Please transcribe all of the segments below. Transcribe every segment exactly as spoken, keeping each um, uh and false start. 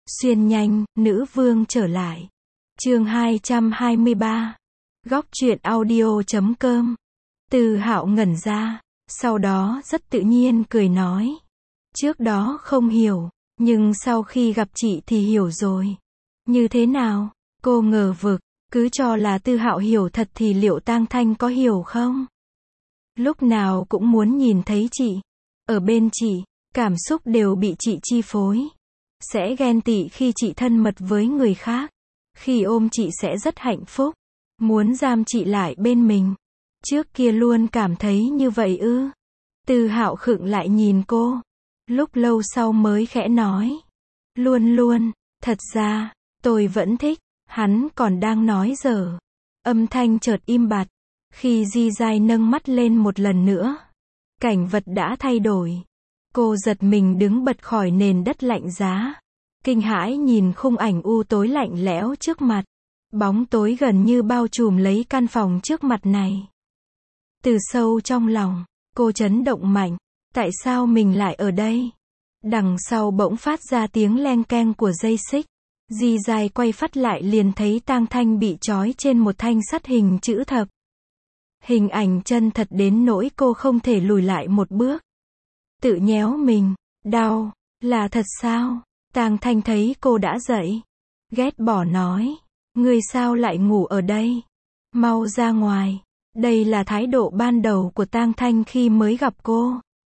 Xuyên nhanh, nữ vương trở lại. Chương hai trăm hai mươi ba. Góc truyện audio chấm com. Từ Hạo ngẩn ra, sau đó rất tự nhiên cười nói. Trước đó không hiểu, nhưng sau khi gặp chị thì hiểu rồi. Như thế nào? Cô ngờ vực, cứ cho là Tư Hạo hiểu thật thì liệu Tang Thanh có hiểu không? Lúc nào cũng muốn nhìn thấy chị. Ở bên chị, cảm xúc đều bị chị chi phối. Sẽ ghen tị khi chị thân mật với người khác. Khi ôm chị sẽ rất hạnh phúc. Muốn giam chị lại bên mình. Trước kia luôn cảm thấy như vậy ư? Tư Hạo khựng lại nhìn cô. Lúc lâu sau mới khẽ nói. Luôn luôn, thật ra, tôi vẫn thích. Hắn còn đang nói dở. Âm thanh chợt im bặt. Khi Di Giai nâng mắt lên một lần nữa. Cảnh vật đã thay đổi. Cô giật mình đứng bật khỏi nền đất lạnh giá. Kinh hãi nhìn khung ảnh u tối lạnh lẽo trước mặt. Bóng tối gần như bao trùm lấy căn phòng trước mặt này. Từ sâu trong lòng, cô chấn động mạnh. Tại sao mình lại ở đây? Đằng sau bỗng phát ra tiếng leng keng của dây xích. Di Giai quay phát lại liền thấy Tang Thanh bị trói trên một thanh sắt hình chữ thập. Hình ảnh chân thật đến nỗi cô không thể lùi lại một bước. Tự nhéo mình, đau, là thật sao? Tang Thanh thấy cô đã dậy. Ghét bỏ nói, ngươi sao lại ngủ ở đây? Mau ra ngoài. Đây là thái độ ban đầu của Tang Thanh khi mới gặp cô.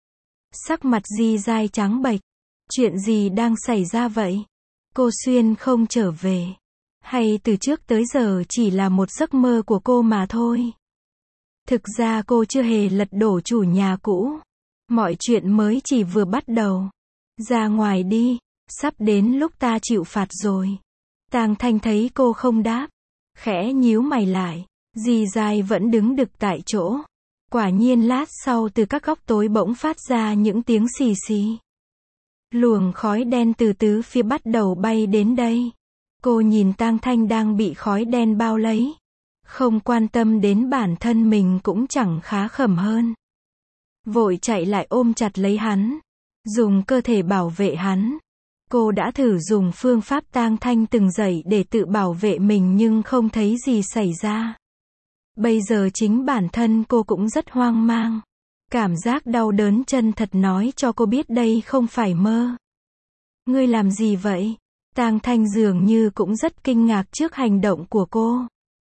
Sắc mặt Di Giai trắng bệch. Chuyện gì đang xảy ra vậy? Cô Xuyên không trở về. Hay từ trước tới giờ chỉ là một giấc mơ của cô mà thôi? Thực ra cô chưa hề lật đổ chủ nhà cũ. Mọi chuyện mới chỉ vừa bắt đầu. Ra ngoài đi, sắp đến lúc ta chịu phạt rồi. Tang Thanh thấy cô không đáp. Khẽ nhíu mày lại. Di Giai vẫn đứng đực tại chỗ. Quả nhiên lát sau từ các góc tối bỗng phát ra những tiếng xì xì. Luồng khói đen từ tứ phía bắt đầu bay đến đây. Cô nhìn Tang Thanh đang bị khói đen bao lấy. Không quan tâm đến bản thân mình cũng chẳng khá khẩm hơn. Vội chạy lại ôm chặt lấy hắn. Dùng cơ thể bảo vệ hắn. Cô đã thử dùng phương pháp Tang Thanh từng dạy để tự bảo vệ mình nhưng không thấy gì xảy ra. Bây giờ chính bản thân cô cũng rất hoang mang. Cảm giác đau đớn chân thật nói cho cô biết đây không phải mơ. Ngươi làm gì vậy? Tang Thanh dường như cũng rất kinh ngạc trước hành động của cô.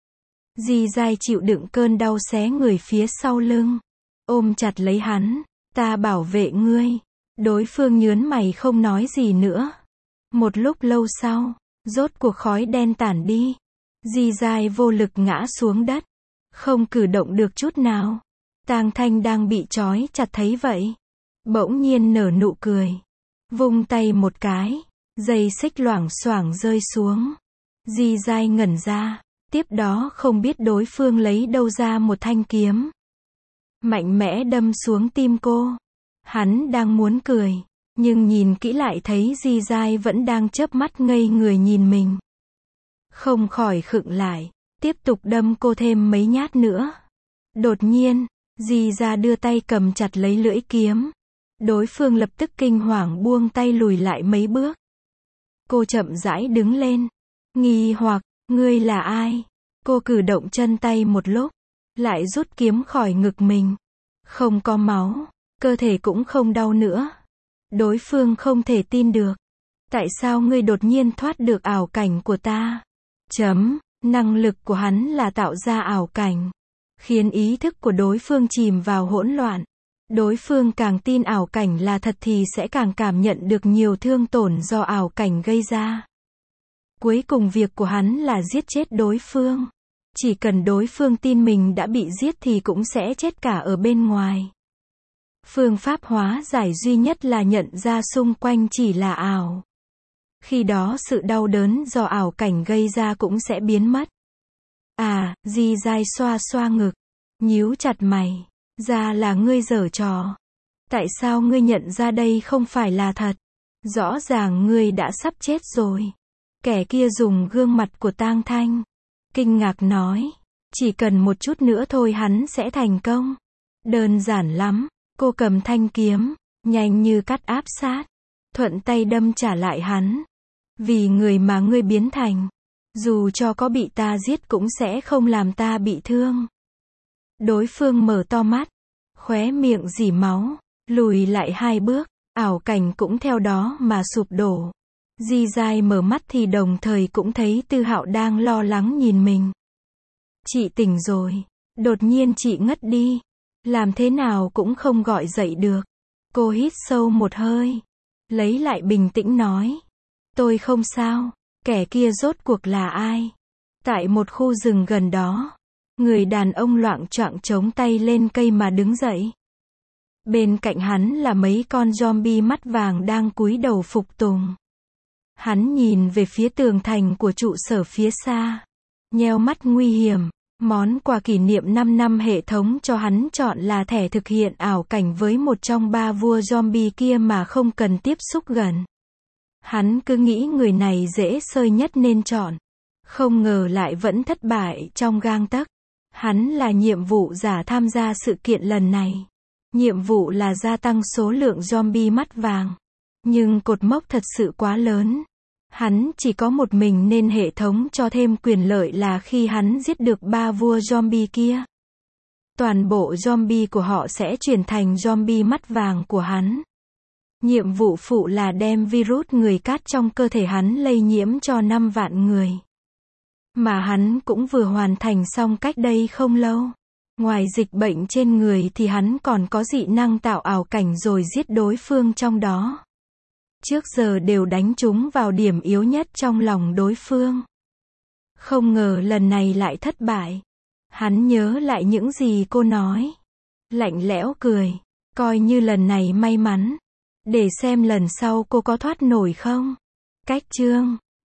Di Giai chịu đựng cơn đau xé người phía sau lưng. Ôm chặt lấy hắn. Ta bảo vệ ngươi. Đối phương nhớn mày không nói gì nữa. Một lúc lâu sau, rốt cuộc khói đen tản đi. Di Giai vô lực ngã xuống đất. Không cử động được chút nào. Tang Thanh đang bị trói chặt thấy vậy. Bỗng nhiên nở nụ cười. Vung tay một cái. Dây xích loảng xoảng rơi xuống. Di Giai ngẩn ra. Tiếp đó không biết đối phương lấy đâu ra một thanh kiếm. Mạnh mẽ đâm xuống tim cô. Hắn đang muốn cười. Nhưng nhìn kỹ lại thấy Di Giai vẫn đang chớp mắt ngây người nhìn mình. Không khỏi khựng lại. Tiếp tục đâm cô thêm mấy nhát nữa. Đột nhiên, Di Gia đưa tay cầm chặt lấy lưỡi kiếm. Đối phương lập tức kinh hoàng buông tay lùi lại mấy bước. Cô chậm rãi đứng lên. Nghi hoặc, ngươi là ai? Cô cử động chân tay một lúc. Lại rút kiếm khỏi ngực mình. Không có máu. Cơ thể cũng không đau nữa. Đối phương không thể tin được. Tại sao ngươi đột nhiên thoát được ảo cảnh của ta? Chấm. Năng lực của hắn là tạo ra ảo cảnh. Khiến ý thức của đối phương chìm vào hỗn loạn. Đối phương càng tin ảo cảnh là thật thì sẽ càng cảm nhận được nhiều thương tổn do ảo cảnh gây ra. Cuối cùng việc của hắn là giết chết đối phương. Chỉ cần đối phương tin mình đã bị giết thì cũng sẽ chết cả ở bên ngoài. Phương pháp hóa giải duy nhất là nhận ra xung quanh chỉ là ảo. Khi đó sự đau đớn do ảo cảnh gây ra cũng sẽ biến mất. À, Di Giai xoa xoa ngực. Nhíu chặt mày. Ra là ngươi giở trò. Tại sao ngươi nhận ra đây không phải là thật? Rõ ràng ngươi đã sắp chết rồi. Kẻ kia dùng gương mặt của Tang Thanh. Kinh ngạc nói. Chỉ cần một chút nữa thôi hắn sẽ thành công. Đơn giản lắm. Cô cầm thanh kiếm. Nhanh như cắt áp sát. Thuận tay đâm trả lại hắn. Vì người mà ngươi biến thành, dù cho có bị ta giết cũng sẽ không làm ta bị thương. Đối phương mở to mắt, khóe miệng rỉ máu, lùi lại hai bước, ảo cảnh cũng theo đó mà sụp đổ. Di Giai mở mắt thì đồng thời cũng thấy Tư Hạo đang lo lắng nhìn mình. Chị tỉnh rồi. Đột nhiên chị ngất đi. Làm thế nào cũng không gọi dậy được. Cô hít sâu một hơi. Lấy lại bình tĩnh nói. Tôi không sao. Kẻ kia rốt cuộc là ai? Tại một khu rừng gần đó, người đàn ông loạng choạng chống tay lên cây mà đứng dậy. Bên cạnh hắn là mấy con zombie mắt vàng đang cúi đầu phục tùng. Hắn nhìn về phía tường thành của trụ sở phía xa. Nheo mắt nguy hiểm. Món quà kỷ niệm năm năm hệ thống cho hắn chọn là thẻ thực hiện ảo cảnh với một trong ba vua zombie kia mà không cần tiếp xúc gần. Hắn cứ nghĩ người này dễ sơi nhất nên chọn. Không ngờ lại vẫn thất bại trong gang tấc. Hắn là nhiệm vụ giả tham gia sự kiện lần này. Nhiệm vụ là gia tăng số lượng zombie mắt vàng. Nhưng cột mốc thật sự quá lớn. Hắn chỉ có một mình nên hệ thống cho thêm quyền lợi là khi hắn giết được ba vua zombie kia, toàn bộ zombie của họ sẽ chuyển thành zombie mắt vàng của hắn. Nhiệm vụ phụ là đem virus người cát trong cơ thể hắn lây nhiễm cho năm vạn người. Mà hắn cũng vừa hoàn thành xong cách đây không lâu. Ngoài dịch bệnh trên người thì hắn còn có dị năng tạo ảo cảnh rồi giết đối phương trong đó. Trước giờ đều đánh trúng vào điểm yếu nhất trong lòng đối phương. Không ngờ lần này lại thất bại. Hắn nhớ lại những gì cô nói. Lạnh lẽo cười. Coi như lần này may mắn. Để xem lần sau cô có thoát nổi không. Cách chương